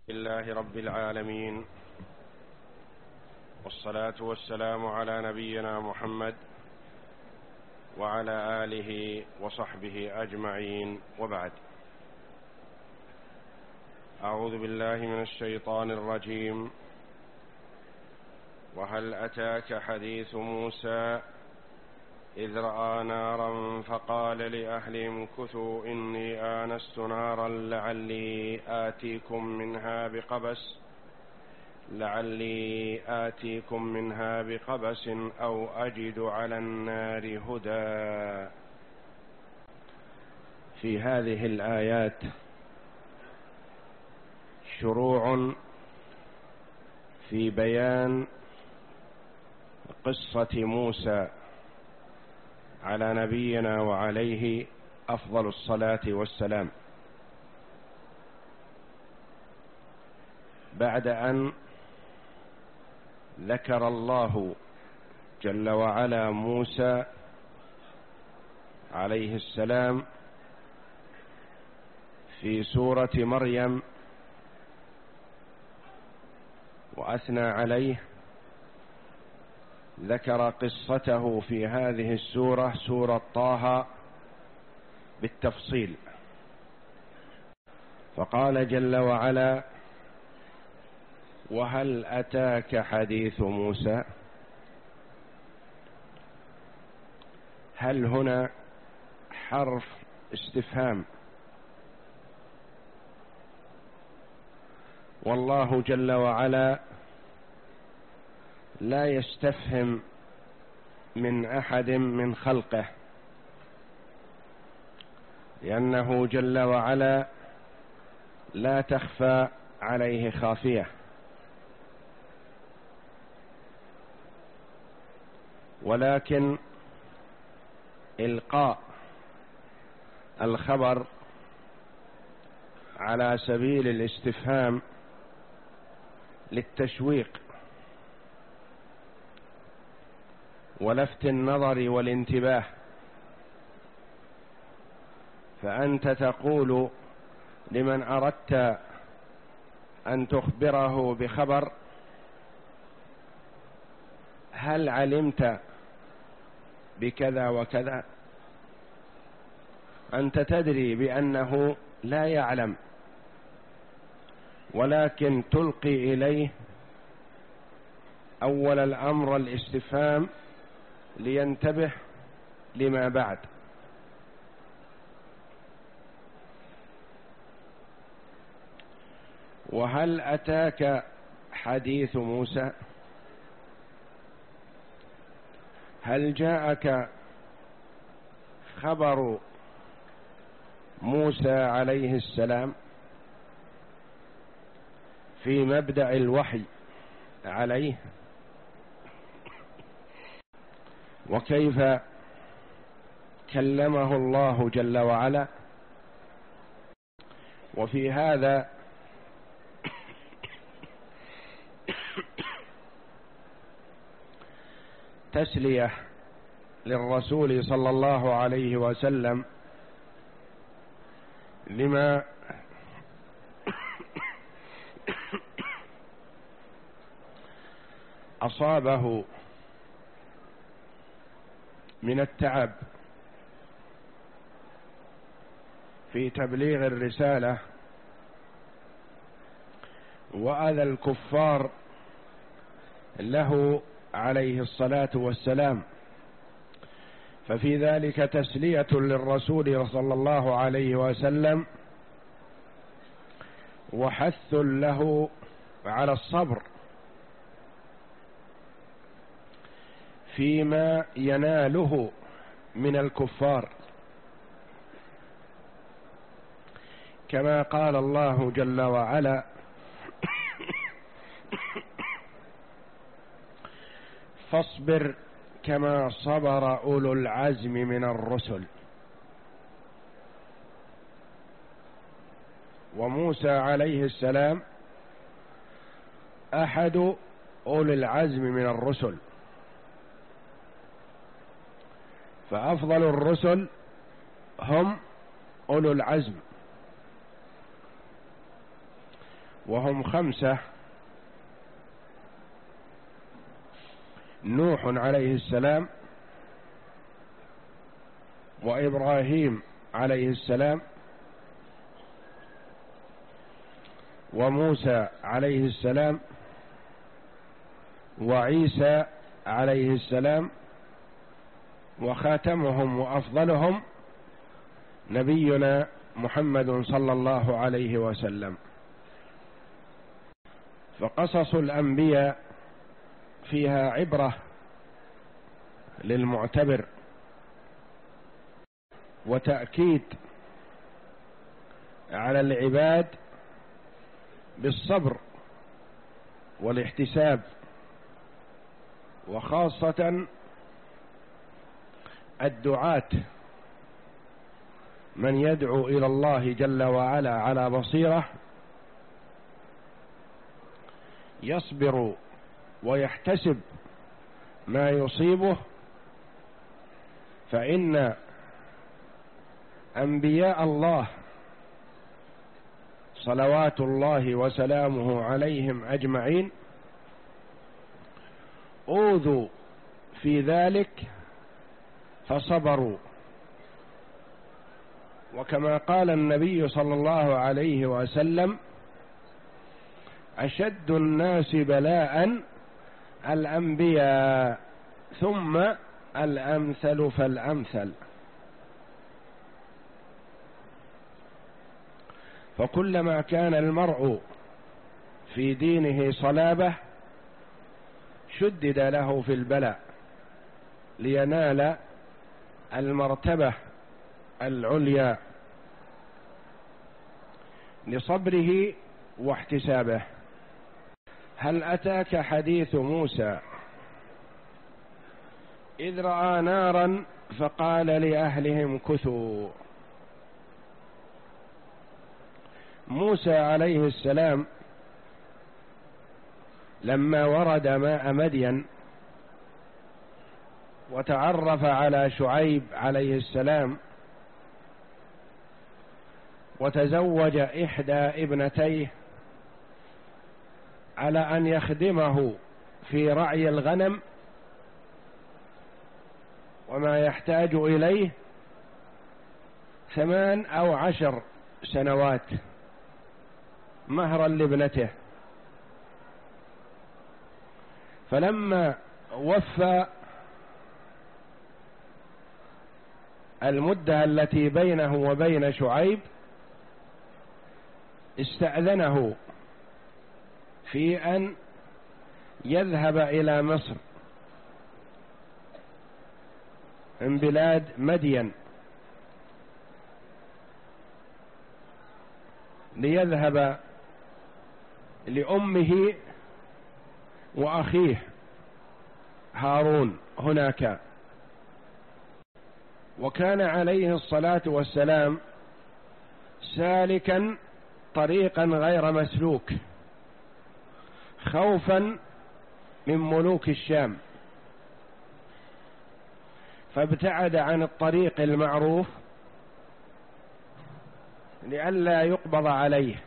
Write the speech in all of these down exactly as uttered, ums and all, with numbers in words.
لله رب العالمين، والصلاة والسلام على نبينا محمد وعلى آله وصحبه أجمعين، وبعد. أعوذ بالله من الشيطان الرجيم. وهل أتاك حديث موسى إذ رأى نارا فقال لأهلهم امكثوا إني آنست نارا لعلي آتيكم منها بقبس لعلي آتيكم منها بقبس أو أجد على النار هدى. في هذه الآيات شروع في بيان قصة موسى على نبينا وعليه أفضل الصلاة والسلام، بعد أن ذكر الله جل وعلا موسى عليه السلام في سورة مريم وأثنى عليه، ذكر قصته في هذه السورة سورة طه بالتفصيل، فقال جل وعلا: وهل أتاك حديث موسى. هل هنا حرف استفهام، والله جل وعلا لا يستفهم من أحد من خلقه، لأنه جل وعلا لا تخفى عليه خافية، ولكن إلقاء الخبر على سبيل الاستفهام للتشويق ولفت النظر والانتباه، فأنت تقول لمن أردت أن تخبره بخبر: هل علمت بكذا وكذا؟ أنت تدري بأنه لا يعلم، ولكن تلقي إليه أول الأمر الاستفهام لينتبه لما بعد. وهل أتاك حديث موسى؟ هل جاءك خبر موسى عليه السلام في مبدأ الوحي عليه، وكيف كلمه الله جل وعلا؟ وفي هذا تسلية للرسول صلى الله عليه وسلم لما أصابه من التعب في تبليغ الرسالة وأذى الكفار له عليه الصلاة والسلام، ففي ذلك تسلية للرسول صلى الله عليه وسلم وحث له على الصبر فيما يناله من الكفار، كما قال الله جل وعلا: فاصبر كما صبر أولو العزم من الرسل. وموسى عليه السلام أحد أولي العزم من الرسل، فأفضل الرسل هم أولو العزم، وهم خمسة: نوح عليه السلام، وإبراهيم عليه السلام، وموسى عليه السلام، وعيسى عليه السلام، وخاتمهم وأفضلهم نبينا محمد صلى الله عليه وسلم. فقصص الأنبياء فيها عبرة للمعتبر وتأكيد على العباد بالصبر والاحتساب، وخاصة الدعاة من يدعو إلى الله جل وعلا على بصيرة يصبر ويحتسب ما يصيبه، فإن أنبياء الله صلوات الله وسلامه عليهم أجمعين أوذوا في ذلك فصبروا. وكما قال النبي صلى الله عليه وسلم: أشد الناس بلاء الأنبياء ثم الأمثل فالأمثل. فكلما كان المرء في دينه صلابة شدد له في البلاء لينال المرتبة العليا لصبره واحتسابه. هل أتاك حديث موسى إذ رأى نارا فقال لأهلهم كثوا؟ موسى عليه السلام لما ورد ماء مدين وتعرف على شعيب عليه السلام وتزوج إحدى ابنتيه على أن يخدمه في رعي الغنم وما يحتاج إليه ثمان أو عشر سنوات مهرا لابنته. فلما وفى المدة التي بينه وبين شعيب استأذنه في أن يذهب إلى مصر من بلاد مدين ليذهب لأمه وأخيه هارون هناك. وكان عليه الصلاة والسلام سالكا طريقا غير مسلوك خوفا من ملوك الشام، فابتعد عن الطريق المعروف لئلا يقبض عليه،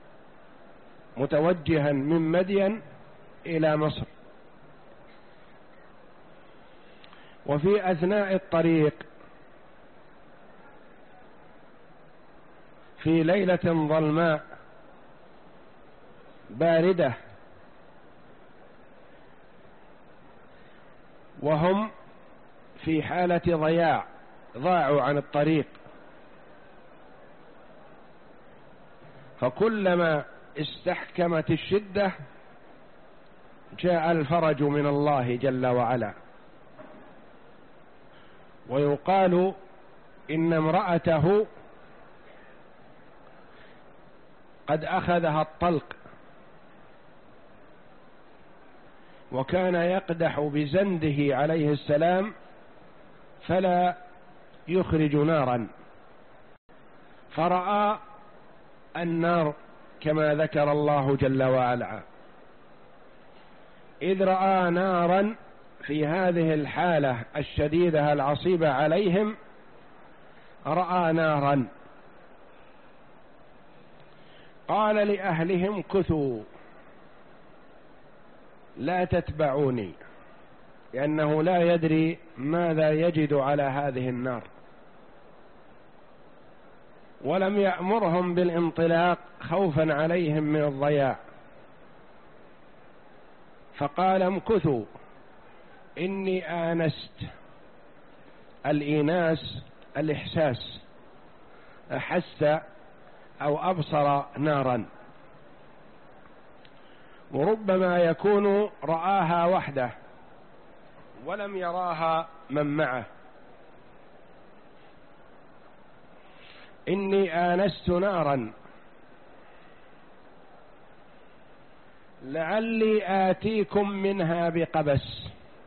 متوجها من مدين إلى مصر. وفي أثناء الطريق في ليلة ظلماء باردة وهم في حالة ضياع، ضاعوا عن الطريق، فكلما استحكمت الشدة جاء الفرج من الله جل وعلا. ويقال إن امرأته قد أخذها الطلق، وكان يقدح بزنده عليه السلام فلا يخرج نارا، فرأى النار كما ذكر الله جل وعلا: إذ رأى نارا. في هذه الحالة الشديدة العصيبة عليهم رأى نارا فقال لأهلهم كثوا لا تتبعوني، لأنه لا يدري ماذا يجد على هذه النار، ولم يأمرهم بالانطلاق خوفا عليهم من الضياع، فقال امكثوا إني آنست. الإيناس الإحساس، أحس أو أبصر نارا، وربما يكون رآها وحده ولم يراها من معه. إني آنست نارا لعلي آتيكم منها بقبس.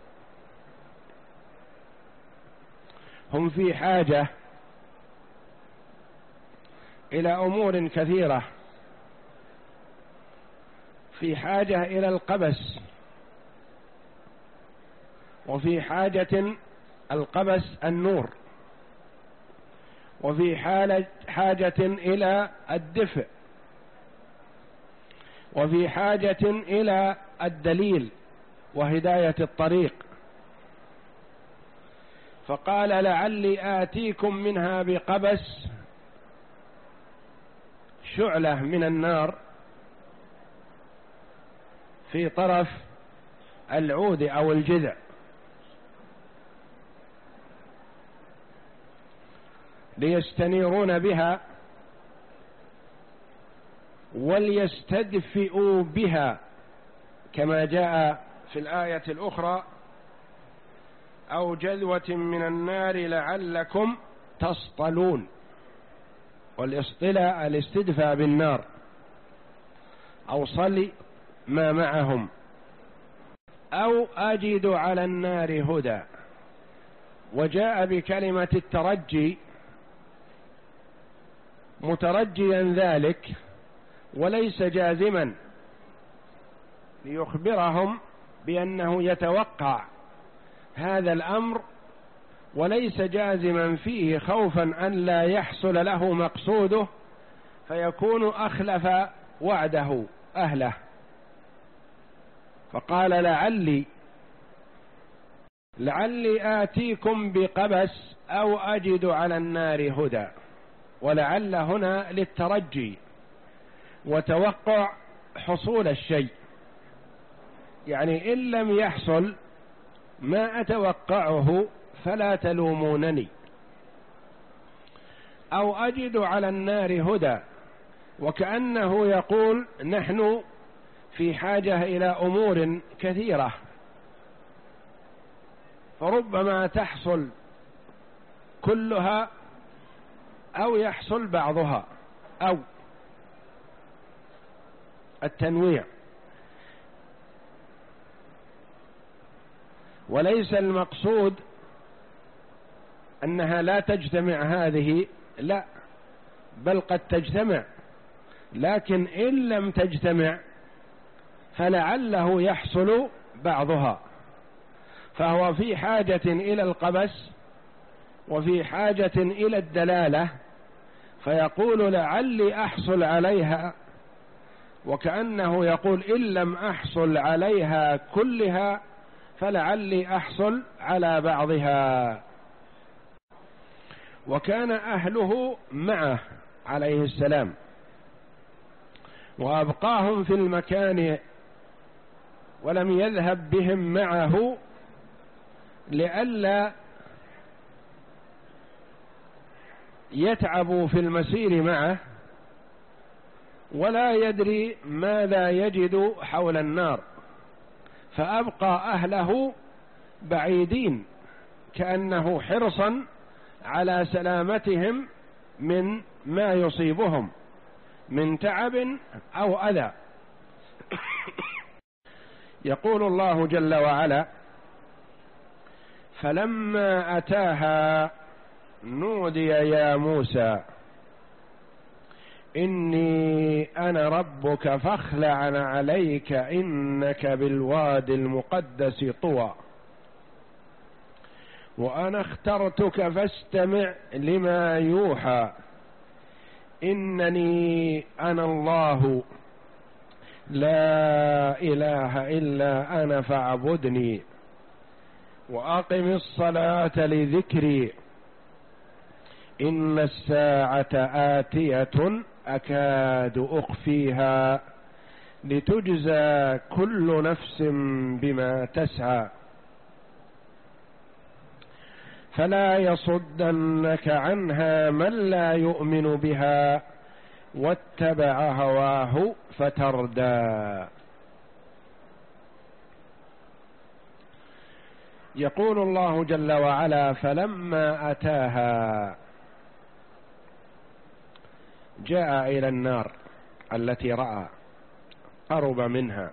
هم في حاجة إلى أمور كثيرة، في حاجة إلى القبس، وفي حاجة القبس النور، وفي حالة حاجة إلى الدفء، وفي حاجة إلى الدليل وهداية الطريق. فقال لعلي آتيكم منها بقبس، شعلة من النار في طرف العود أو الجذع، ليستنيرون بها وليستدفئوا بها، كما جاء في الآية الأخرى أو جذوة من النار لعلكم تصطلون. والاصطلاء الاستدفاء بالنار أو صل ما معهم. أو أجد على النار هدى، وجاء بكلمة الترجي مترجيا ذلك وليس جازما، ليخبرهم بأنه يتوقع هذا الأمر وليس جازما فيه، خوفا أن لا يحصل له مقصوده فيكون أخلف وعده أهله. فقال لعلي لعلي آتيكم بقبس أو أجد على النار هدى. ولعل هنا للترجي وتوقع حصول الشيء، يعني إن لم يحصل ما أتوقعه فلا تلومونني. أو أجد على النار هدى، وكأنه يقول نحن في حاجة إلى أمور كثيرة، فربما تحصل كلها أو يحصل بعضها، أو التنويع. وليس المقصود أنها لا تجتمع هذه، لا، بل قد تجتمع، لكن إن لم تجتمع فلعله يحصل بعضها. فهو في حاجة إلى القبس وفي حاجة إلى الدلالة، فيقول لعلي أحصل عليها، وكأنه يقول إن لم أحصل عليها كلها فلعلي أحصل على بعضها. وكان أهله معه عليه السلام، وأبقاهم في المكان ولم يذهب بهم معه لئلا يتعبوا في المسير معه، ولا يدري ماذا يجد حول النار، فأبقى أهله بعيدين كأنه حرصا على سلامتهم من ما يصيبهم من تعب أو أذى. يقول الله جل وعلا: فلما أتاها نودي يا موسى إني أنا ربك فاخلع عليك إنك بالواد المقدس طوى وأنا اخترتك فاستمع لما يوحى إنني أنا الله لا إله إلا أنا فاعبدني وأقم الصلاة لذكري إن الساعة آتية أكاد أخفيها لتجزى كل نفس بما تسعى فلا يصدنك عنها من لا يؤمن بها واتبع هواه فتردى. يقول الله جل وعلا: فلما أتاها، جاء إلى النار التي رأى، قرب منها.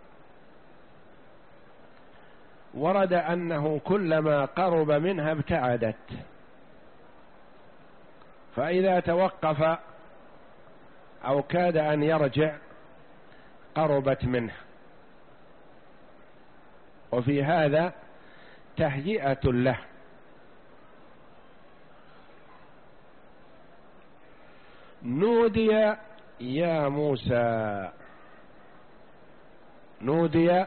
ورد أنه كلما قرب منها ابتعدت، فإذا توقف أو كاد أن يرجع قربت منه. وفي هذا تهيئة له. نودي يا موسى، نودي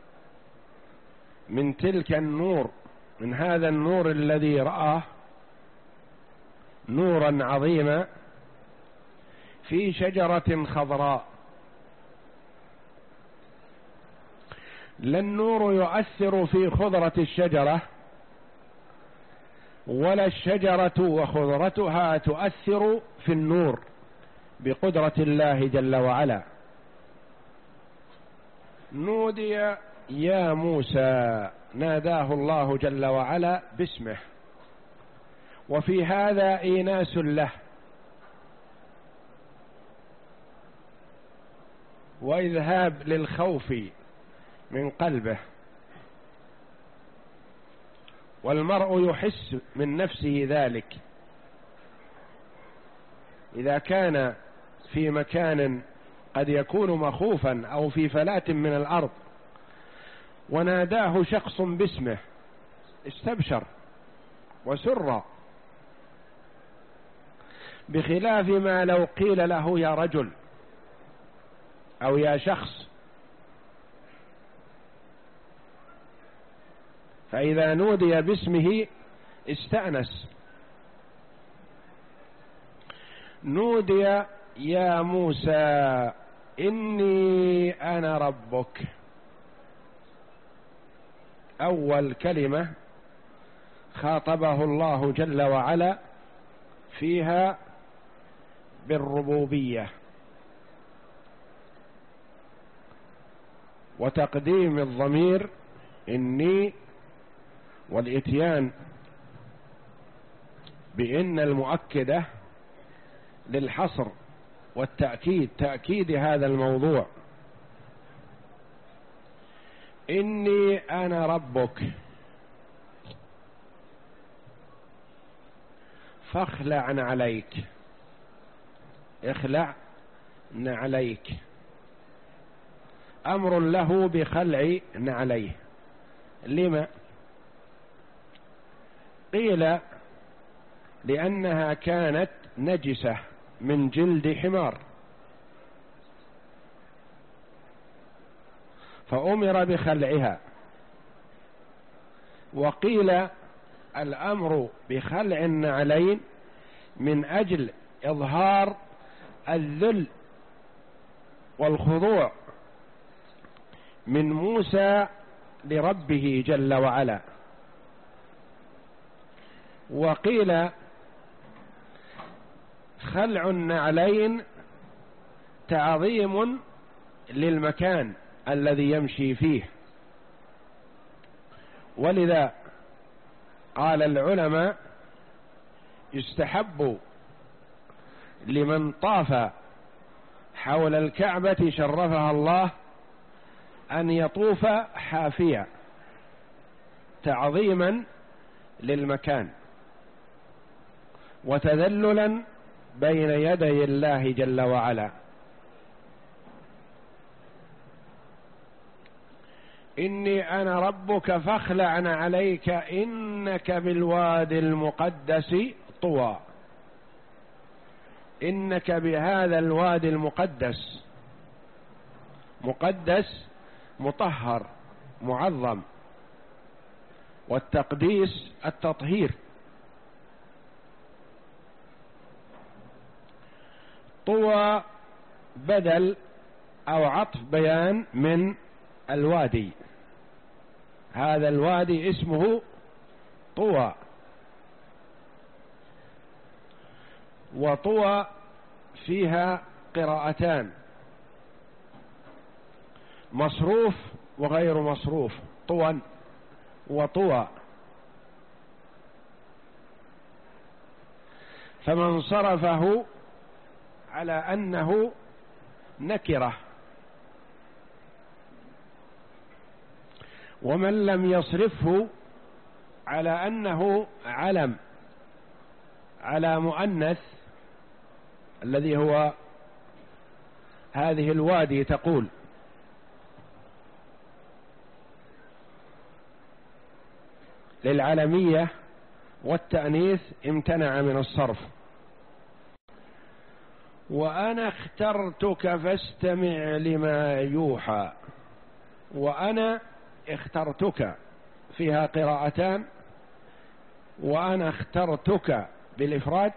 من تلك النور، من هذا النور الذي رآه نورا عظيما في شجرة خضراء. لا النور يؤثر في خضرة الشجرة، ولا الشجرة وخضرتها تؤثر في النور بقدرة الله جل وعلا. نودي يا موسى، ناداه الله جل وعلا باسمه، وفي هذا إيناس له وإذهاب للخوف من قلبه. والمرء يحس من نفسه ذلك إذا كان في مكان قد يكون مخوفا أو في فلاة من الأرض وناداه شخص باسمه استبشر وسر، بخلاف ما لو قيل له يا رجل أو يا شخص. فإذا نودي باسمه استأنس. نودي يا موسى إني أنا ربك، أول كلمة خاطبه الله جل وعلا فيها بالربوبية، وتقديم الضمير إني، والإتيان بإن المؤكدة للحصر والتأكيد، تأكيد هذا الموضوع. إني أنا ربك فاخلع عليك، اخلع عليك، أمر له بخلع عليه. لما؟ قيل لأنها كانت نجسة من جلد حمار، فأمر بخلعها. وقيل الأمر بخلع النعلين من أجل إظهار الذل والخضوع من موسى لربه جل وعلا. وقيل خلع النعلين تعظيم للمكان الذي يمشي فيه. ولذا قال العلماء يستحب لمن طاف حول الكعبة شرفها الله أن يطوف حافيا تعظيما للمكان وتذللا بين يدي الله جل وعلا. إني أنا ربك فاخلع عليك إنك بالوادي المقدس طوى. إنك بهذا الوادي المقدس، مقدس مطهر معظم، والتقديس التطهير. طوى بدل أو عطف بيان من الوادي، هذا الوادي اسمه طوى. وطوى فيها قراءتان، مصروف وغير مصروف، طوى وطوى. فمن صرفه على أنه نكرة، ومن لم يصرفه على أنه علم على مؤنث الذي هو هذه الوادي تقول. للعلمية والتأنيث امتنع من الصرف. وأنا اخترتك فاستمع لما يوحى، وأنا اخترتك فيها قراءتان، وأنا اخترتك بالإفراد،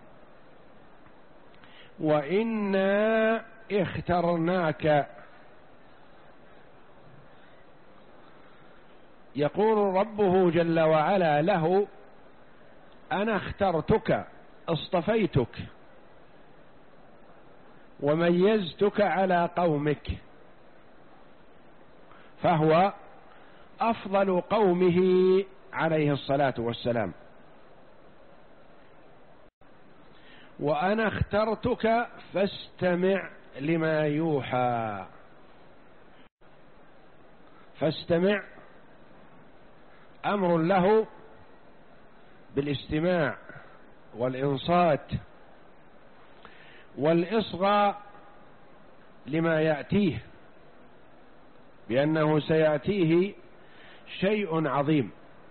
وإنا اخترناك. يقول ربه جل وعلا له: أنا اخترتك، اصطفيتك وميزتك على قومك، فهو أفضل قومه عليه الصلاة والسلام. وأنا اخترتك فاستمع لما يوحى. فاستمع أمر له بالاستماع والإنصات والإصغاء لما يأتيه، بأنه سيأتيه شيء عظيم،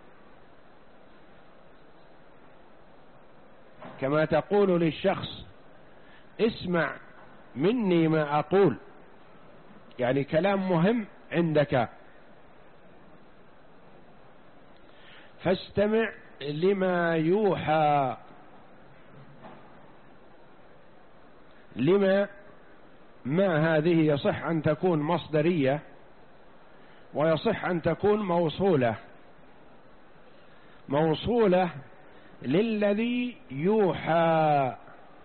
كما تقول للشخص: اسمع مني ما أقول، يعني كلام مهم عندك. فاستمع لما يوحى. لما ما هذه يصح أن تكون مصدرية، ويصح أن تكون موصولة. موصولة للذي يوحى،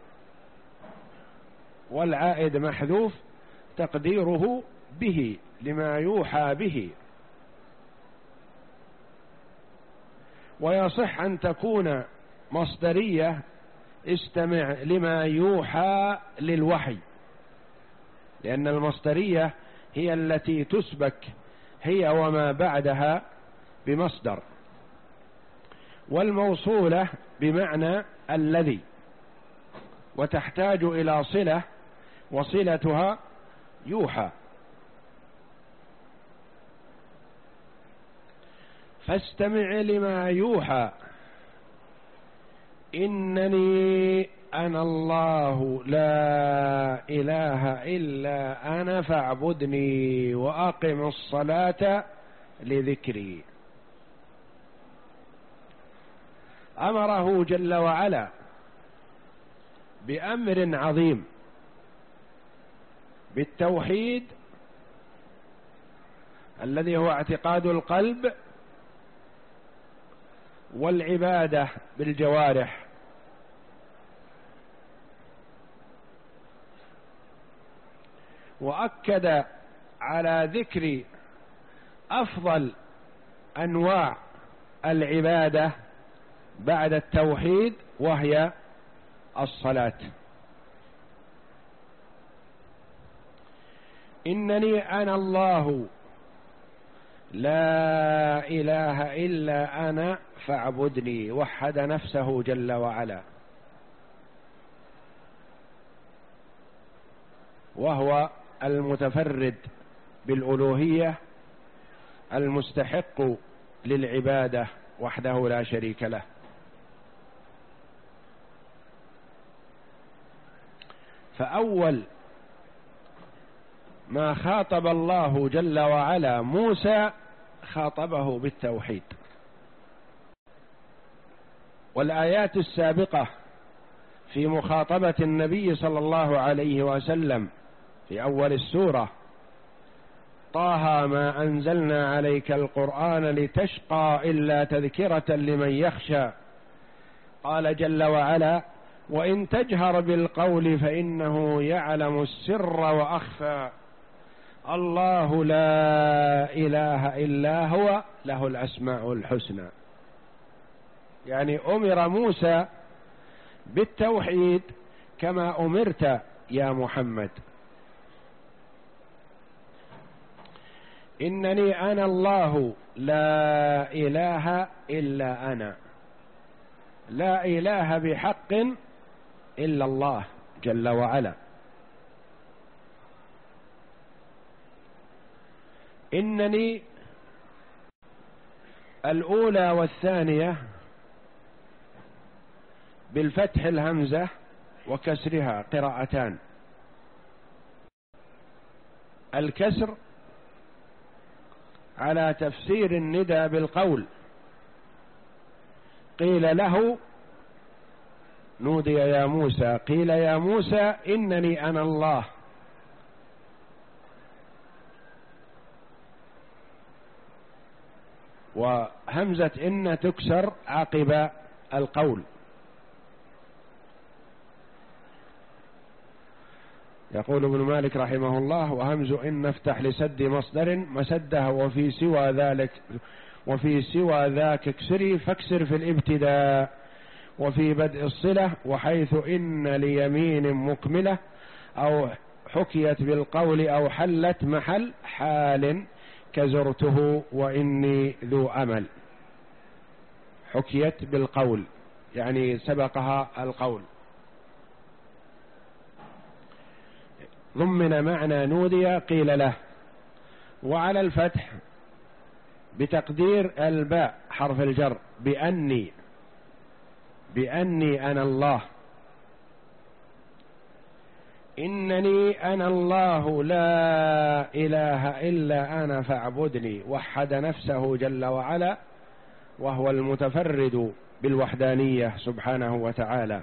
والعائد محذوف تقديره به، لما يوحى به. ويصح أن تكون مصدرية: استمع لما يوحى للوحي، لأن المصدرية هي التي تسبك هي وما بعدها بمصدر. والموصولة بمعنى الذي، وتحتاج إلى صلة، وصلتها يوحى. فاستمع لما يوحى إنني أنا الله لا إله إلا أنا فاعبدني وأقم الصلاة لذكري. أمره جل وعلا بأمر عظيم، بالتوحيد الذي هو اعتقاد القلب، والعبادة بالجوارح. وأكد على ذكر أفضل أنواع العبادة بعد التوحيد، وهي الصلاة. إنني أنا الله لا إله إلا أنا فاعبدني، وحد نفسه جل وعلا، وهو المتفرد بالألوهية المستحق للعبادة وحده لا شريك له. فأول ما خاطب الله جل وعلا موسى خاطبه بالتوحيد. والآيات السابقة في مخاطبة النبي صلى الله عليه وسلم في أول السورة: طه ما أنزلنا عليك القرآن لتشقى إلا تذكرة لمن يخشى. قال جل وعلا: وإن تجهر بالقول فإنه يعلم السر وأخفى، الله لا إله إلا هو له الأسماء الحسنى. يعني أمر موسى بالتوحيد كما أمرت يا محمد. إنني أنا الله لا إله إلا أنا، لا إله بحق إلا الله جل وعلا. إنني الأولى والثانية بالفتح الهمزة وكسرها قراءتان. الكسر على تفسير الندى بالقول، قيل له نودي يا موسى، قيل يا موسى إنني أنا الله. وهمزة إن تكسر عقب القول. يقول ابن مالك رحمه الله: وهمز إن افتح لسد مصدر مسده، وفي سوى ذلك وفي سوى ذاك اكسري فاكسر في الابتداء، وفي بدء الصلة، وحيث إن ليمين مكملة أو حكيت بالقول أو حلت محل حال كزرته وإني ذو أمل. حكيت بالقول يعني سبقها القول. ضمن معنى نودي قيل له. وعلى الفتح بتقدير الباء حرف الجر بأني، بأني أنا الله. إنني أنا الله لا إله إلا أنا فاعبدني. وحد نفسه جل وعلا، وهو المتفرد بالوحدانية سبحانه وتعالى.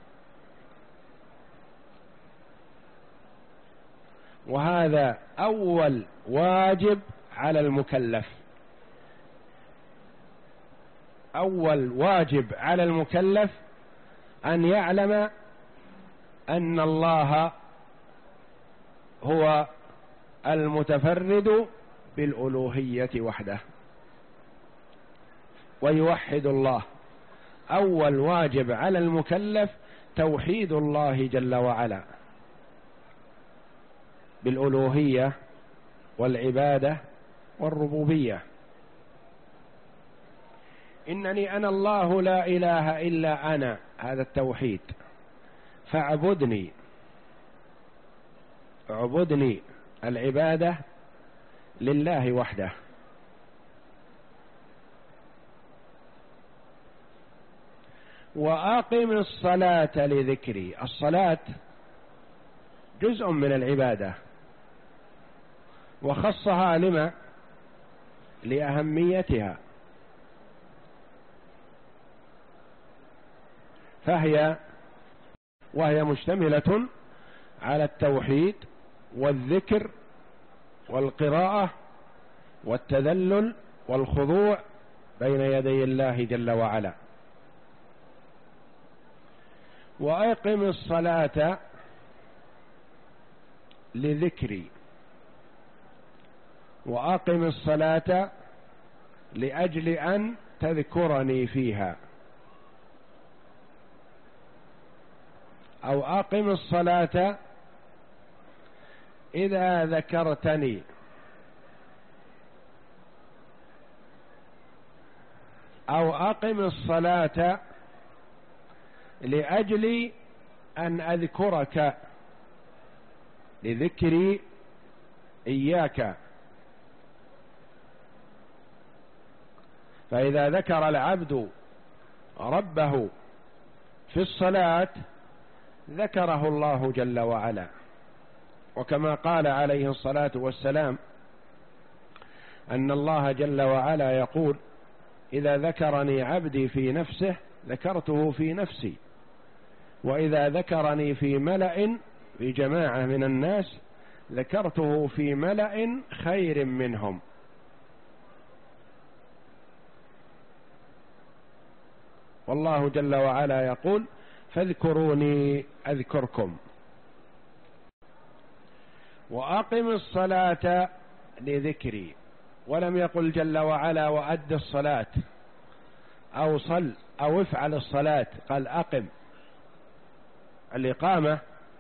وهذا أول واجب على المكلف. أول واجب على المكلف أن يعلم أن الله هو المتفرد بالألوهية وحده، ويوحد الله. أول واجب على المكلف توحيد الله جل وعلا بالألوهية والعبادة والربوبية. إنني أنا الله لا إله إلا أنا، هذا التوحيد. فاعبدني، اعبدني، العبادة لله وحده. وأقم الصلاة لذكري. الصلاة جزء من العبادة، وخصها لما؟ لأهميتها. فهي وهي مشتملة على التوحيد والذكر والقراءة والتذلل والخضوع بين يدي الله جل وعلا. وأقم الصلاة لذكري، وأقم الصلاة لأجل أن تذكرني فيها، أو أقم الصلاة إذا ذكرتني، أو أقم الصلاة لأجل أن أذكرك، لذكري إياك. فإذا ذكر العبد ربه في الصلاة ذكره الله جل وعلا، وكما قال عليه الصلاة والسلام أن الله جل وعلا يقول: إذا ذكرني عبدي في نفسه ذكرته في نفسي، وإذا ذكرني في ملأ في جماعة من الناس ذكرته في ملأ خير منهم. والله جل وعلا يقول: فاذكروني أذكركم. وأقم الصلاة لذكري، ولم يقل جل وعلا وأد الصلاة أو صل أو افعل الصلاة، قال أقم. الإقامة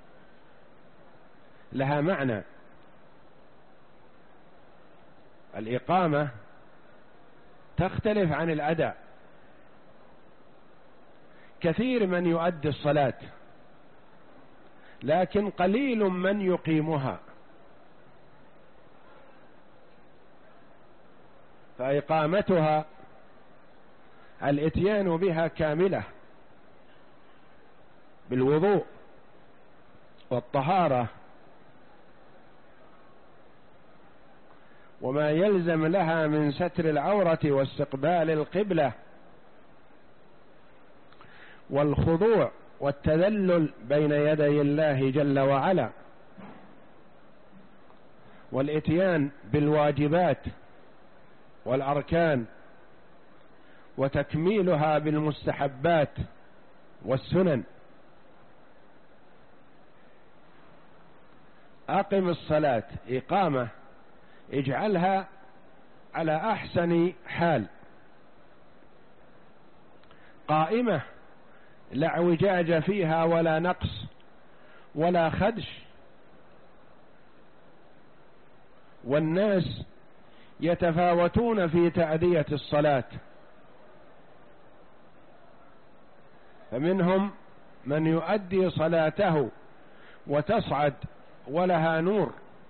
لها معنى، الإقامة تختلف عن الأداء. كثير من يؤدي الصلاة لكن قليل من يقيمها، فإقامتها الإتيان بها كاملة بالوضوء والطهارة وما يلزم لها من ستر العورة واستقبال القبلة والخضوع والتذلل بين يدي الله جل وعلا، والإتيان بالواجبات والأركان وتكميلها بالمستحبات والسنن. أقم الصلاة إقامة، اجعلها على أحسن حال، قائمة لا اعوجاج فيها ولا نقص ولا خدش. والناس يتفاوتون في تأدية الصلاة، فمنهم من يؤدي صلاته وتصعد ولها نور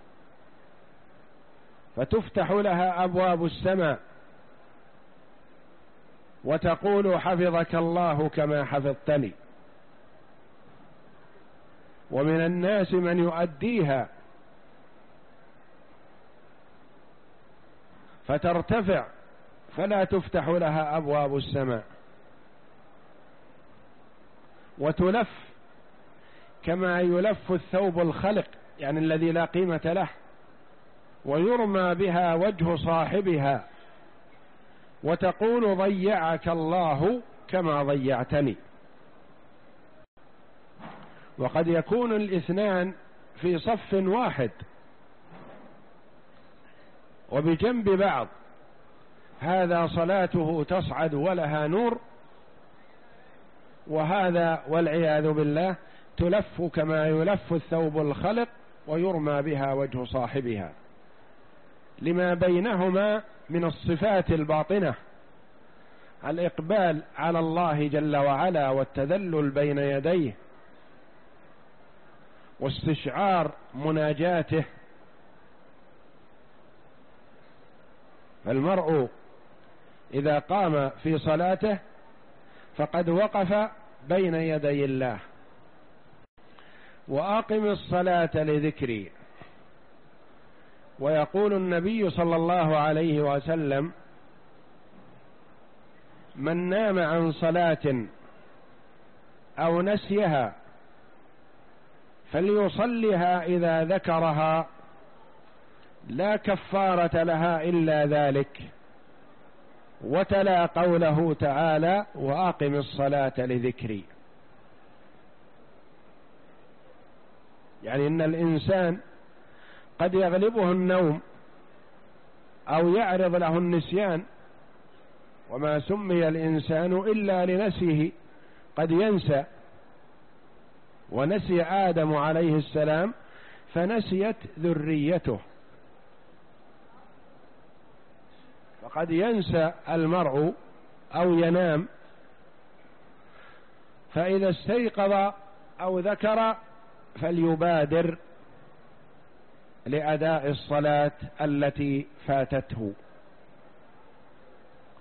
فتفتح لها أبواب السماء وتقول: حفظك الله كما حفظتني. ومن الناس من يؤديها فترتفع فلا تفتح لها أبواب السماء وتلف كما يلف الثوب الخلق، يعني الذي لا قيمة له، ويرمى بها وجه صاحبها وتقول: ضيعك الله كما ضيعتني. وقد يكون الاثنان في صف واحد وبجنب بعض، هذا صلاته تصعد ولها نور، وهذا والعياذ بالله تلف كما يلف الثوب الخلق ويرمى بها وجه صاحبها، لما بينهما من الصفات الباطنة: الإقبال على الله جل وعلا والتذلل بين يديه واستشعار مناجاته. فالمرء إذا قام في صلاته فقد وقف بين يدي الله. وأقم الصلاة لذكري. ويقول النبي صلى الله عليه وسلم: من نام عن صلاة أو نسيها فليصلها إذا ذكرها، لا كفارة لها إلا ذلك. وتلا قوله تعالى: وأقم الصلاة لذكري. يعني إن الإنسان قد يغلبه النوم أو يعرض له النسيان، وما سمي الإنسان إلا لنسيه، قد ينسى. ونسي آدم عليه السلام فنسيت ذريته، فقد ينسى المرء أو ينام، فإذا استيقظ أو ذكر فليبادر لأداء الصلاة التي فاتته،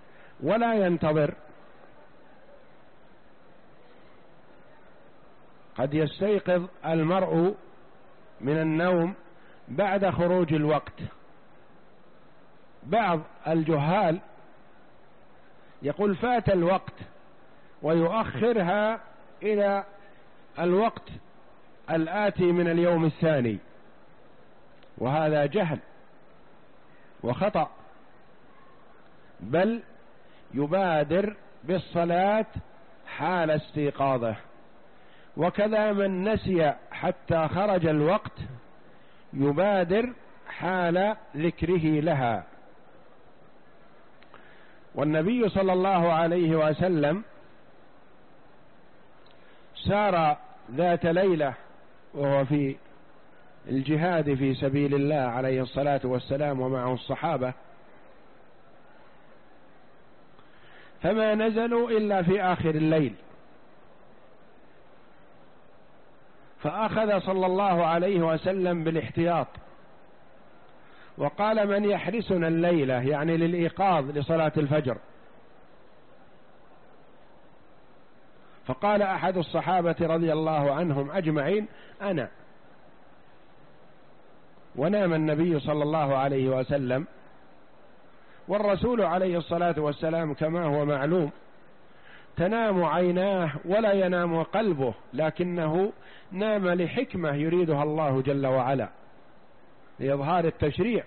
ولا ينتظر. قد يستيقظ المرء من النوم بعد خروج الوقت. بعض الجهال يقول فات الوقت ويؤخرها إلى الوقت الآتي من اليوم الثاني، وهذا جهل وخطأ، بل يبادر بالصلاة حال استيقاظه. وكذا من نسي حتى خرج الوقت يبادر حال ذكره لها. والنبي صلى الله عليه وسلم سار ذات ليلة وهو في الجهاد في سبيل الله عليه الصلاة والسلام ومعه الصحابة، فما نزلوا إلا في آخر الليل، فأخذ صلى الله عليه وسلم بالاحتياط وقال من يحرسنا الليلة، يعني للإيقاظ لصلاة الفجر. فقال أحد الصحابة رضي الله عنهم أجمعين أنا. ونام النبي صلى الله عليه وسلم، والرسول عليه الصلاة والسلام كما هو معلوم تنام عيناه ولا ينام قلبه، لكنه نام لحكمة يريدها الله جل وعلا لإظهار التشريع.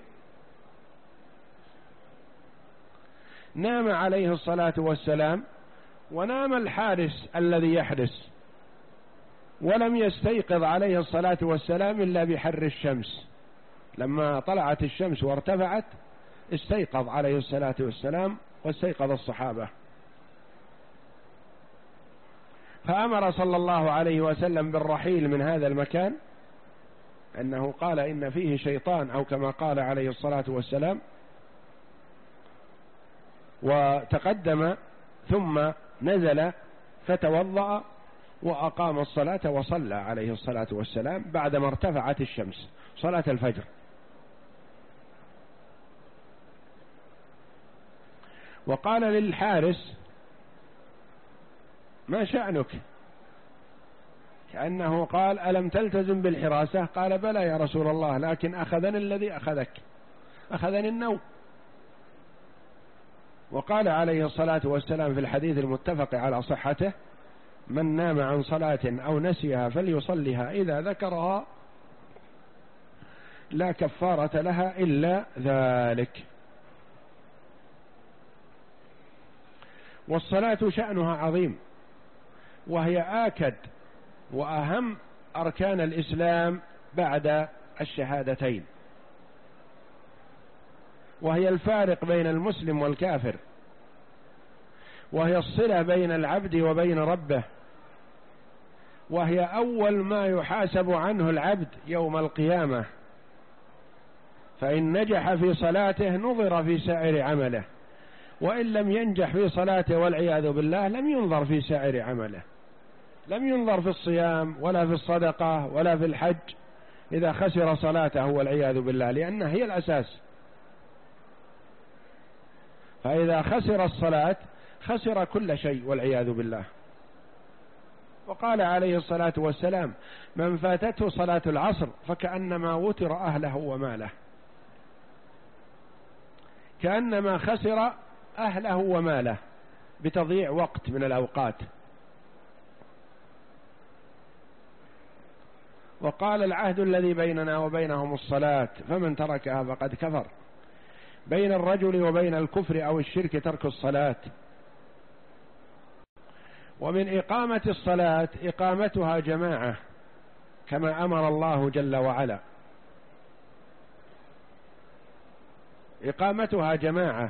نام عليه الصلاة والسلام ونام الحارس الذي يحرس، ولم يستيقظ عليه الصلاة والسلام إلا بحر الشمس. لما طلعت الشمس وارتفعت استيقظ عليه الصلاة والسلام واستيقظ الصحابة. فأمر صلى الله عليه وسلم بالرحيل من هذا المكان، أنه قال إن فيه شيطان، أو كما قال عليه الصلاة والسلام، وتقدم ثم نزل فتوضأ وأقام الصلاة وصلى عليه الصلاة والسلام بعدما ارتفعت الشمس صلاة الفجر. وقال للحارس ما شأنك؟ كأنه قال ألم تلتزم بالحراسة؟ قال بلى يا رسول الله، لكن أخذني الذي أخذك، أخذني النوم. وقال عليه الصلاة والسلام في الحديث المتفق على صحته من نام عن صلاة أو نسيها فليصلها إذا ذكرها لا كفارة لها إلا ذلك. والصلاة شأنها عظيم، وهي آكد وأهم أركان الإسلام بعد الشهادتين، وهي الفارق بين المسلم والكافر، وهي الصلة بين العبد وبين ربه، وهي أول ما يحاسب عنه العبد يوم القيامة. فإن نجح في صلاته نظر في سائر عمله، وإن لم ينجح في صلاته والعياذ بالله لم ينظر في سائر عمله، لم ينظر في الصيام ولا في الصدقة ولا في الحج إذا خسر صلاته والعياذ بالله، لأنها هي الأساس. فإذا خسر الصلاة خسر كل شيء والعياذ بالله. وقال عليه الصلاة والسلام من فاتته صلاة العصر فكأنما وتر أهله وماله، كأنما خسر أهله وماله بتضييع وقت من الأوقات. وقال العهد الذي بيننا وبينهم الصلاة فمن تركها فقد كفر. بين الرجل وبين الكفر أو الشرك ترك الصلاة. ومن إقامة الصلاة إقامتها جماعة كما أمر الله جل وعلا، إقامتها جماعة.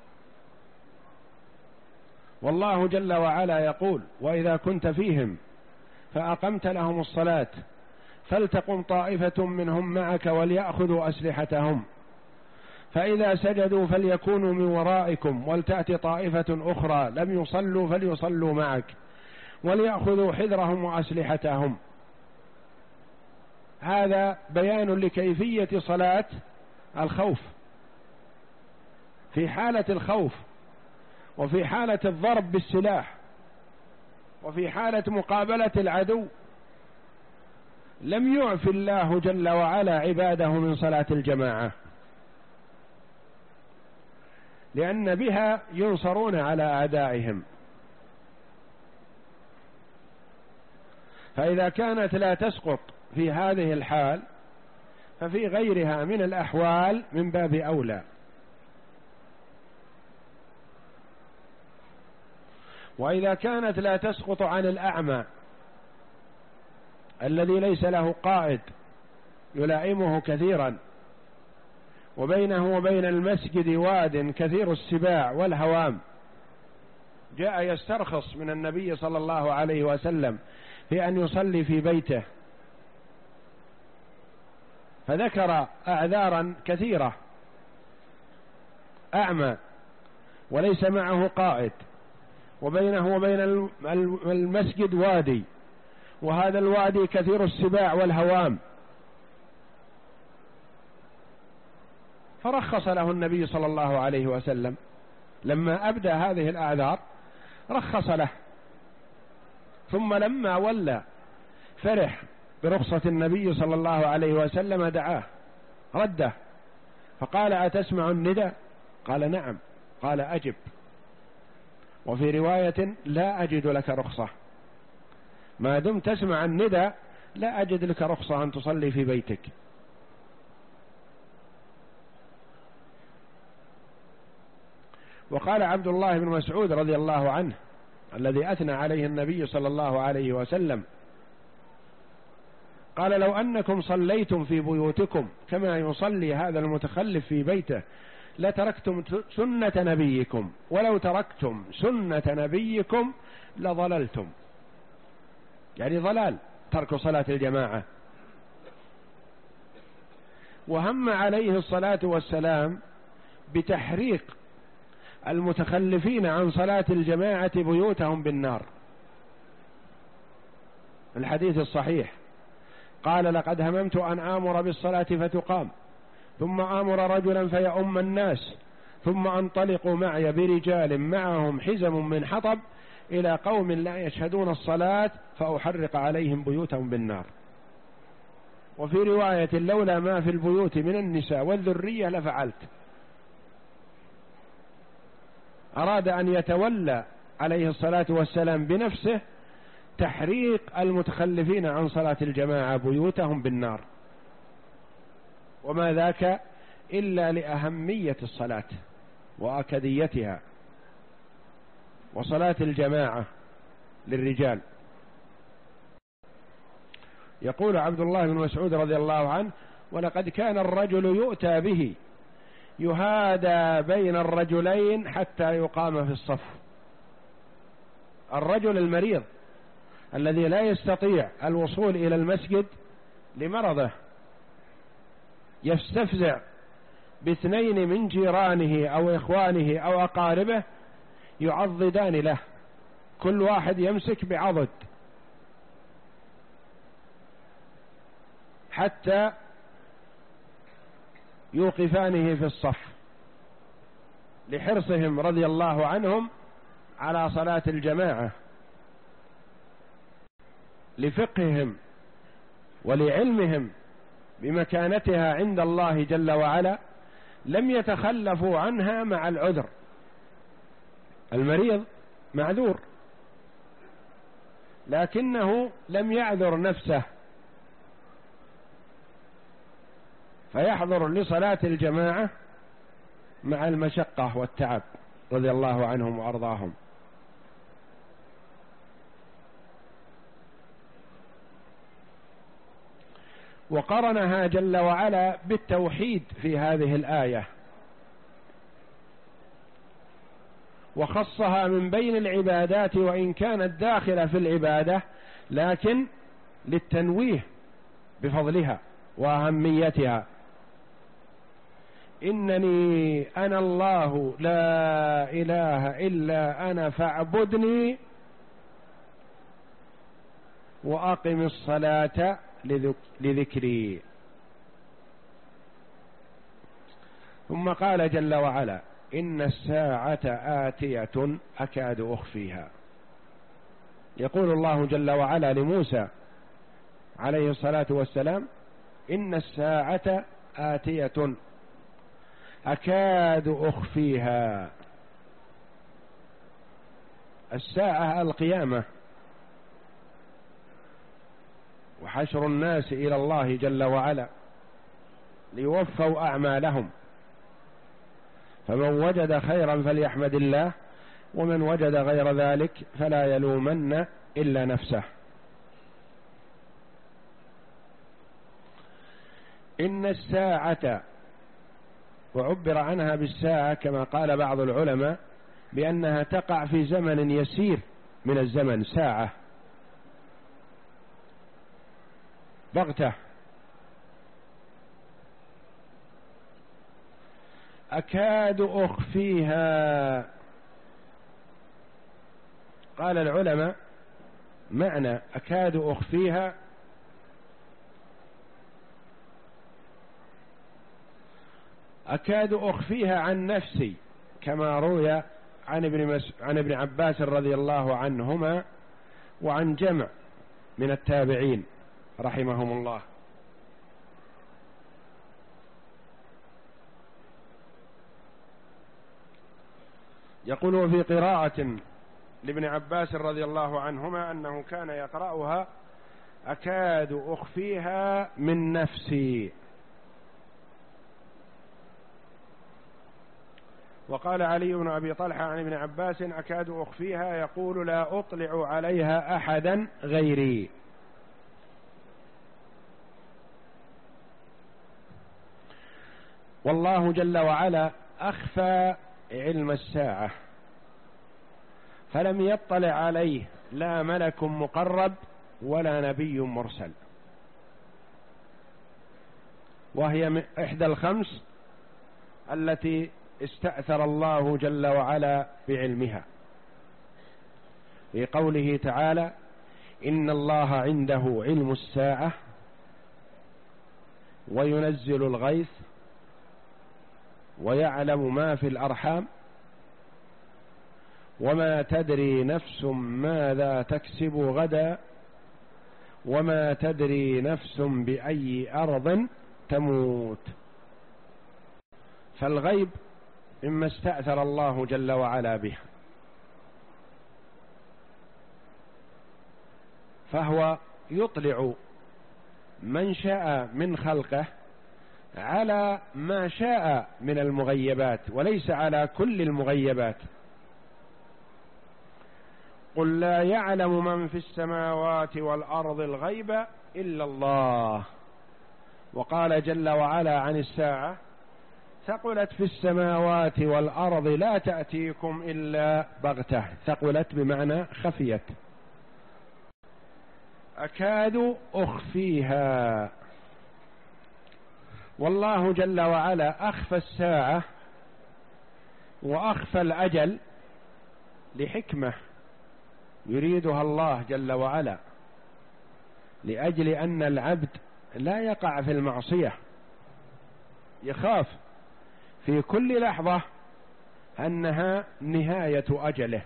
والله جل وعلا يقول وإذا كنت فيهم فأقمت لهم الصلاة فلتقم طائفة منهم معك وليأخذوا أسلحتهم فإذا سجدوا فليكونوا من ورائكم ولتأتي طائفة أخرى لم يصلوا فليصلوا معك وليأخذوا حذرهم وأسلحتهم. هذا بيان لكيفية صلاة الخوف في حالة الخوف، وفي حالة الضرب بالسلاح، وفي حالة مقابلة العدو، لم يعف الله جل وعلا عباده من صلاة الجماعة، لأن بها ينصرون على أعدائهم. فإذا كانت لا تسقط في هذه الحال ففي غيرها من الأحوال من باب أولى. وإذا كانت لا تسقط عن الأعمى الذي ليس له قائد يلائمه كثيرا، وبينه وبين المسجد واد كثير السباع والهوام، جاء يسترخص من النبي صلى الله عليه وسلم في أن يصلي في بيته، فذكر أعذارا كثيرة: أعمى وليس معه قائد، وبينه وبين المسجد وادي، وهذا الوادي كثير السباع والهوام، فرخص له النبي صلى الله عليه وسلم لما أبدى هذه الأعذار، رخص له. ثم لما ولى فرح برخصة النبي صلى الله عليه وسلم، دعاه رده فقال: أتسمع الندى؟ قال: نعم. قال: أجب. وفي رواية: لا أجد لك رخصة، ما دمت تسمع الندى لا أجد لك رخصة أن تصلي في بيتك. وقال عبد الله بن مسعود رضي الله عنه الذي أثنى عليه النبي صلى الله عليه وسلم، قال: لو أنكم صليتم في بيوتكم كما يصلي هذا المتخلف في بيته لتركتم سنة نبيكم، ولو تركتم سنة نبيكم لضللتم. يعني ضلال ترك صلاة الجماعة. وهم عليه الصلاة والسلام بتحريق المتخلفين عن صلاة الجماعة بيوتهم بالنار. الحديث الصحيح قال: لقد هممت أن آمر بالصلاة فتقام، ثم آمر رجلا فيؤم الناس، ثم أنطلقوا معي برجال معهم حزم من حطب إلى قوم لا يشهدون الصلاة فأحرق عليهم بيوتهم بالنار. وفي رواية: لولا ما في البيوت من النساء والذرية لفعلت. أراد أن يتولى عليه الصلاة والسلام بنفسه تحريق المتخلفين عن صلاة الجماعة بيوتهم بالنار، وما ذاك إلا لأهمية الصلاة وأكديتها، وصلاة الجماعة للرجال. يقول عبد الله بن مسعود رضي الله عنه: ولقد كان الرجل يؤتى به يهادى بين الرجلين حتى يقام في الصف. الرجل المريض الذي لا يستطيع الوصول إلى المسجد لمرضه يستفزع باثنين من جيرانه أو إخوانه أو أقاربه يعضدان له، كل واحد يمسك بعضد حتى يوقفانه في الصف، لحرصهم رضي الله عنهم على صلاة الجماعة، لفقههم ولعلمهم بمكانتها عند الله جل وعلا، لم يتخلفوا عنها مع العذر. المريض معذور لكنه لم يعذر نفسه فيحضر لصلاة الجماعة مع المشقة والتعب رضي الله عنهم وأرضاهم. وقرنها جل وعلا بالتوحيد في هذه الآية، وخصها من بين العبادات وإن كانت داخلة في العبادة، لكن للتنويه بفضلها وأهميتها. إنني أنا الله لا إله إلا أنا فاعبدني وأقم الصلاة لذكري. ثم قال جل وعلا: إن الساعة آتية أكاد أخفيها. يقول الله جل وعلا لموسى عليه الصلاة والسلام: إن الساعة آتية أكاد أخفيها. الساعة القيامة وحشر الناس إلى الله جل وعلا ليوفوا أعمالهم، فمن وجد خيرا فليحمد الله، ومن وجد غير ذلك فلا يلومن إلا نفسه. إن الساعة، وعبر عنها بالساعة كما قال بعض العلماء بأنها تقع في زمن يسير من الزمن، ساعة بغتة. أكاد أخفيها، قال العلماء معنى أكاد أخفيها أكاد أخفيها عن نفسي، كما روي عن ابن, مس... عن ابن عباس رضي الله عنهما وعن جمع من التابعين رحمهم الله. يقول في قراءة لابن عباس رضي الله عنهما أنه كان يقرأها: أكاد أخفيها من نفسي. وقال علي بن أبي طلحة عن ابن عباس: أكاد أخفيها يقول لا أطلع عليها أحدا غيري. والله جل وعلا أخفى علم الساعة، فلم يطلع عليه لا ملك مقرب ولا نبي مرسل، وهي من إحدى الخمس التي استأثر الله جل وعلا بعلمها، في قوله تعالى: إن الله عنده علم الساعة وينزل الغيث ويعلم ما في الأرحام وما تدري نفس ماذا تكسب غدا وما تدري نفس بأي أرض تموت. فالغيب مما استأثر الله جل وعلا به، فهو يطلع من شاء من خلقه على ما شاء من المغيبات وليس على كل المغيبات. قل لا يعلم من في السماوات والأرض الغيب إلا الله. وقال جل وعلا عن الساعة: ثقلت في السماوات والأرض لا تأتيكم إلا بغتة. ثقلت بمعنى خفيت. أكاد أخفيها، والله جل وعلا أخفى الساعة وأخفى الأجل لحكمة يريدها الله جل وعلا، لأجل أن العبد لا يقع في المعصية، يخاف في كل لحظة أنها نهاية أجله.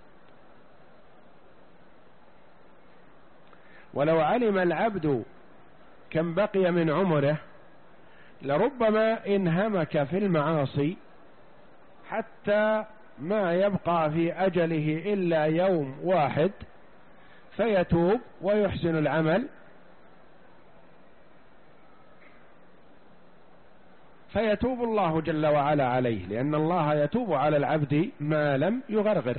ولو علم العبد كم بقي من عمره لربما انهمك في المعاصي حتى ما يبقى في أجله إلا يوم واحد، فيتوب ويحسن العمل فيتوب الله جل وعلا عليه، لأن الله يتوب على العبد ما لم يغرغر،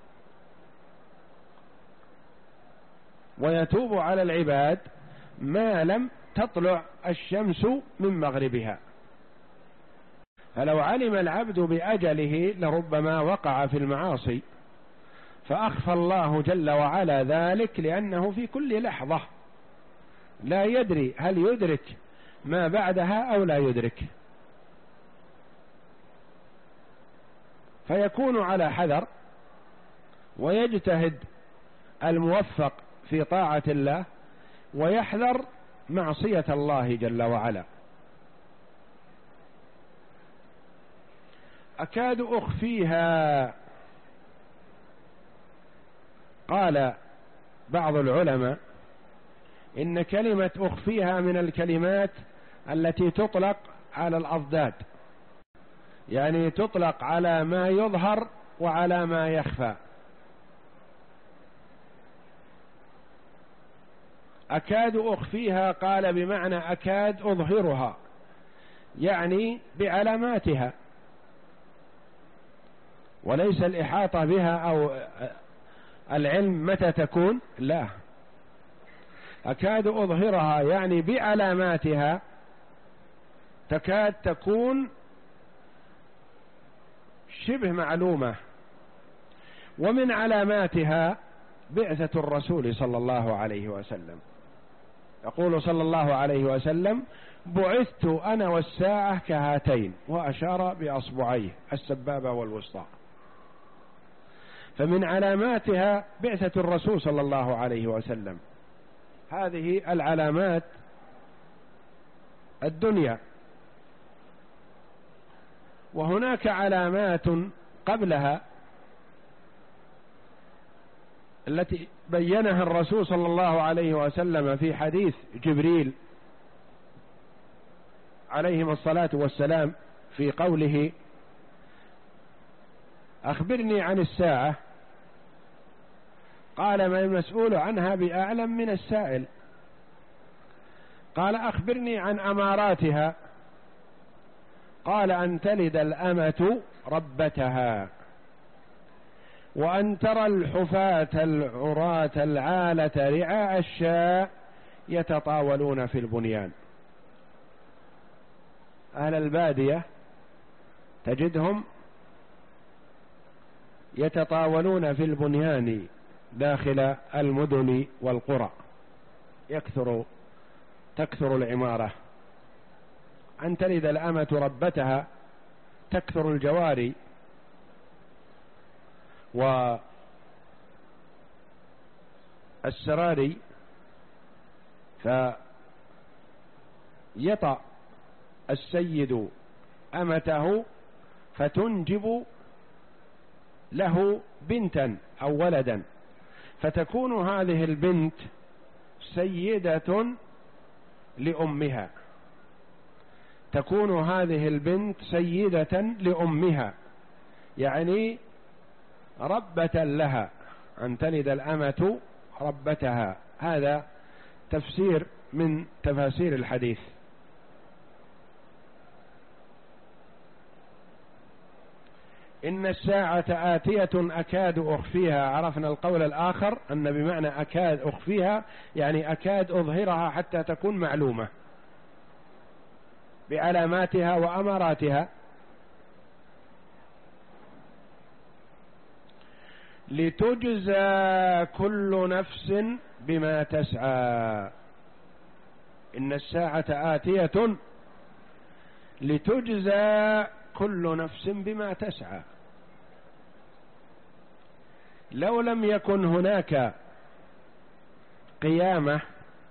ويتوب على العباد ما لم تطلع الشمس من مغربها. فلو علم العبد بأجله لربما وقع في المعاصي، فأخفى الله جل وعلا ذلك لأنه في كل لحظة لا يدري هل يدرك ما بعدها أو لا يدرك، فيكون على حذر ويجتهد الموفق في طاعة الله ويحذر معصية الله جل وعلا. أكاد أخفيها، قال بعض العلماء إن كلمة أخفيها من الكلمات التي تطلق على الأضداد، يعني تطلق على ما يظهر وعلى ما يخفى. أكاد أخفيها قال بمعنى أكاد أظهرها، يعني بعلاماتها، وليس الإحاطة بها أو العلم متى تكون، لا، أكاد أظهرها يعني بعلاماتها، تكاد تكون شبه معلومة. ومن علاماتها بعثة الرسول صلى الله عليه وسلم، يقول صلى الله عليه وسلم: بعثت أنا والساعة كهاتين، وأشار بأصبعيه السبابة والوسطى. فمن علاماتها بعثة الرسول صلى الله عليه وسلم. هذه العلامات الدنيا، وهناك علامات قبلها التي بينها الرسول صلى الله عليه وسلم في حديث جبريل عليهم الصلاة والسلام في قوله: أخبرني عن الساعة. قال: ما المسؤول عنها بأعلم من السائل. قال: أخبرني عن أماراتها. قال: أن تلد الأمة ربتها، وأن ترى الحفاة العراة العالة رعاء الشاء يتطاولون في البنيان. أهل البادية تجدهم يتطاولون في البنيان داخل المدن والقرى، يكثر تكثر العمارة. أن تلد الأمة ربتها، تكثر الجواري، والسراري، فيطأ السيد أمته فتنجب له بنتا أو ولدا، فتكون هذه البنت سيدة لأمها، تكون هذه البنت سيدة لأمها، يعني ربة لها. أن تلد الأمة ربتها، هذا تفسير من تفاسير الحديث. إن الساعة آتية أكاد أخفيها. عرفنا القول الآخر أن بمعنى أكاد أخفيها يعني أكاد أظهرها حتى تكون معلومة بعلاماتها وأماراتها. لتجزى كل نفس بما تسعى. إن الساعة آتية لتجزى كل نفس بما تسعى. لو لم يكن هناك قيامة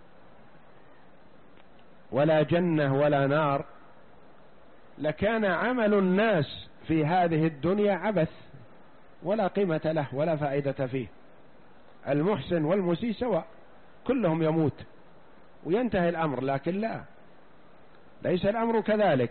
ولا جنة ولا نار، لكان عمل الناس في هذه الدنيا عبث ولا قيمة له ولا فائدة فيه. المحسن والمسيء سواء، كلهم يموت وينتهي الأمر. لكن لا، ليس الأمر كذلك،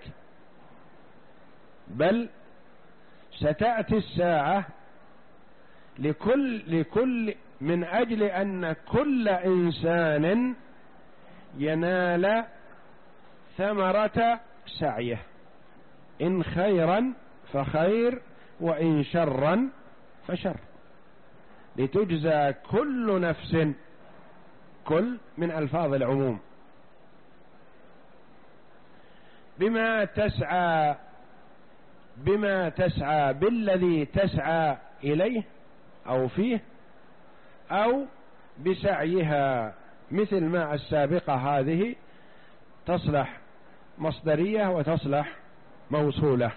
بل ستأتي الساعة لكل لكل من أجل أن كل إنسان ينال ثمرة سعيه، إن خيرا فخير وإن شرا فشر. لتجزى كل نفس، كل من ألفاظ العموم، بما تسعى، بما تسعى بالذي تسعى إليه أو فيه، أو بسعيها، مثل ما السابقة هذه تصلح مصدرية وتصلح موصولة.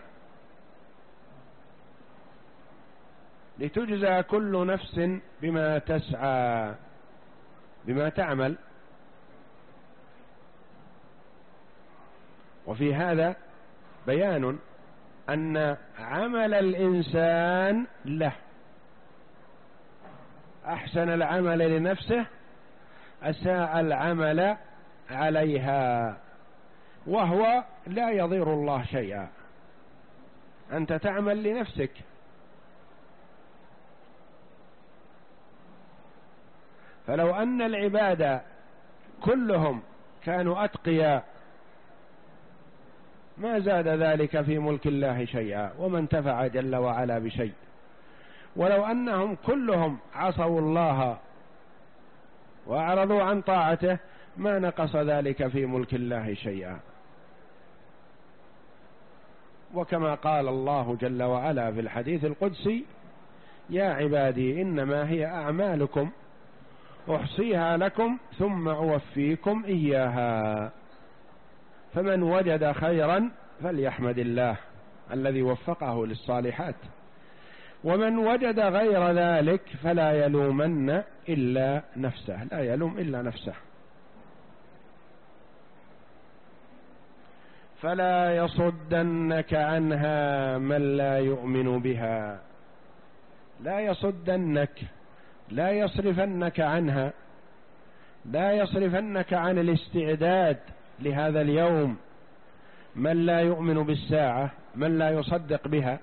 لتجزى كل نفس بما تسعى، بما تعمل. وفي هذا بيان أن عمل الإنسان له، أحسن العمل لنفسه، أساء العمل عليها، وهو لا يضير الله شيئا، أنت تعمل لنفسك. فلو أن العباد كلهم كانوا أتقياء ما زاد ذلك في ملك الله شيئا وما انتفع جل وعلا بشيء، ولو أنهم كلهم عصوا الله وأعرضوا عن طاعته ما نقص ذلك في ملك الله شيئا. وكما قال الله جل وعلا في الحديث القدسي: يا عبادي إنما هي أعمالكم أحصيها لكم ثم أوفيكم إياها، فمن وجد خيرا فليحمد الله الذي وفقه للصالحات، ومن وجد غير ذلك فلا يلومن إلا نفسه، لا يلوم إلا نفسه. فلا يصدنك عنها من لا يؤمن بها، لا يصدنك، لا يصرفنك عنها، لا يصرفنك عن الاستعداد لهذا اليوم من لا يؤمن بالساعة، من لا يصدق بها.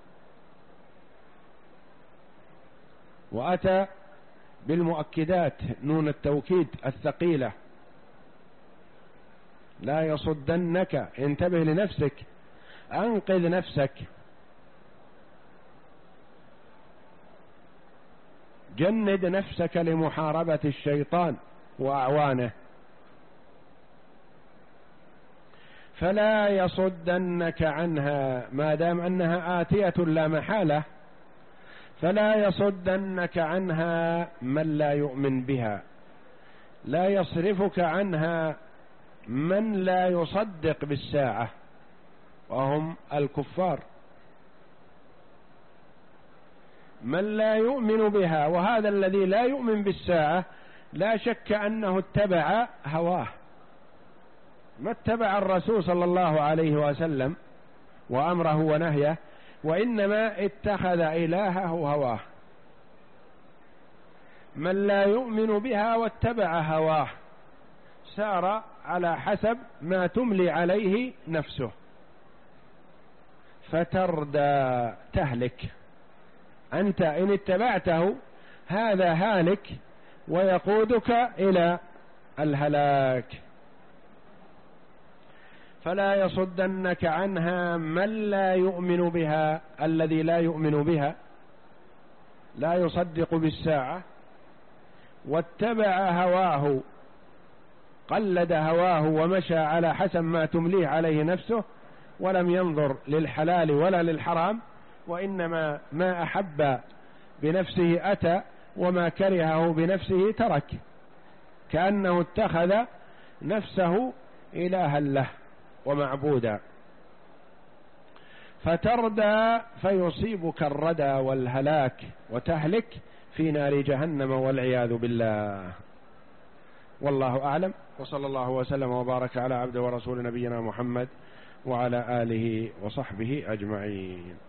وأتى بالمؤكدات نون التوكيد الثقيلة: لا يصدنك، انتبه لنفسك، أنقذ نفسك، جند نفسك لمحاربة الشيطان وأعوانه. فلا يصدنك عنها، ما دام أنها آتية لا محالة، فلا يصدنك عنها من لا يؤمن بها، لا يصرفك عنها من لا يصدق بالساعة وهم الكفار، من لا يؤمن بها. وهذا الذي لا يؤمن بالساعة لا شك أنه اتبع هواه، ما اتبع الرسول صلى الله عليه وسلم وأمره ونهيه، وإنما اتخذ إلهه هواه. من لا يؤمن بها واتبع هواه سار على حسب ما تملي عليه نفسه، فتردى، تهلك. أنت إن اتبعته هذا هالك ويقودك إلى الهلاك. فلا يصدنك عنها من لا يؤمن بها، الذي لا يؤمن بها، لا يصدق بالساعة، واتبع هواه، قلد هواه ومشى على حسب ما تمليه عليه نفسه، ولم ينظر للحلال ولا للحرام، وإنما ما أحب بنفسه أتى وما كرهه بنفسه ترك، كأنه اتخذ نفسه إلها له ومعبودا. فتردى فيصيبك الردى والهلاك وتهلك في نار جهنم والعياذ بالله. والله أعلم، وصلى الله وسلم وبارك على عبد ورسول نبينا محمد وعلى آله وصحبه أجمعين.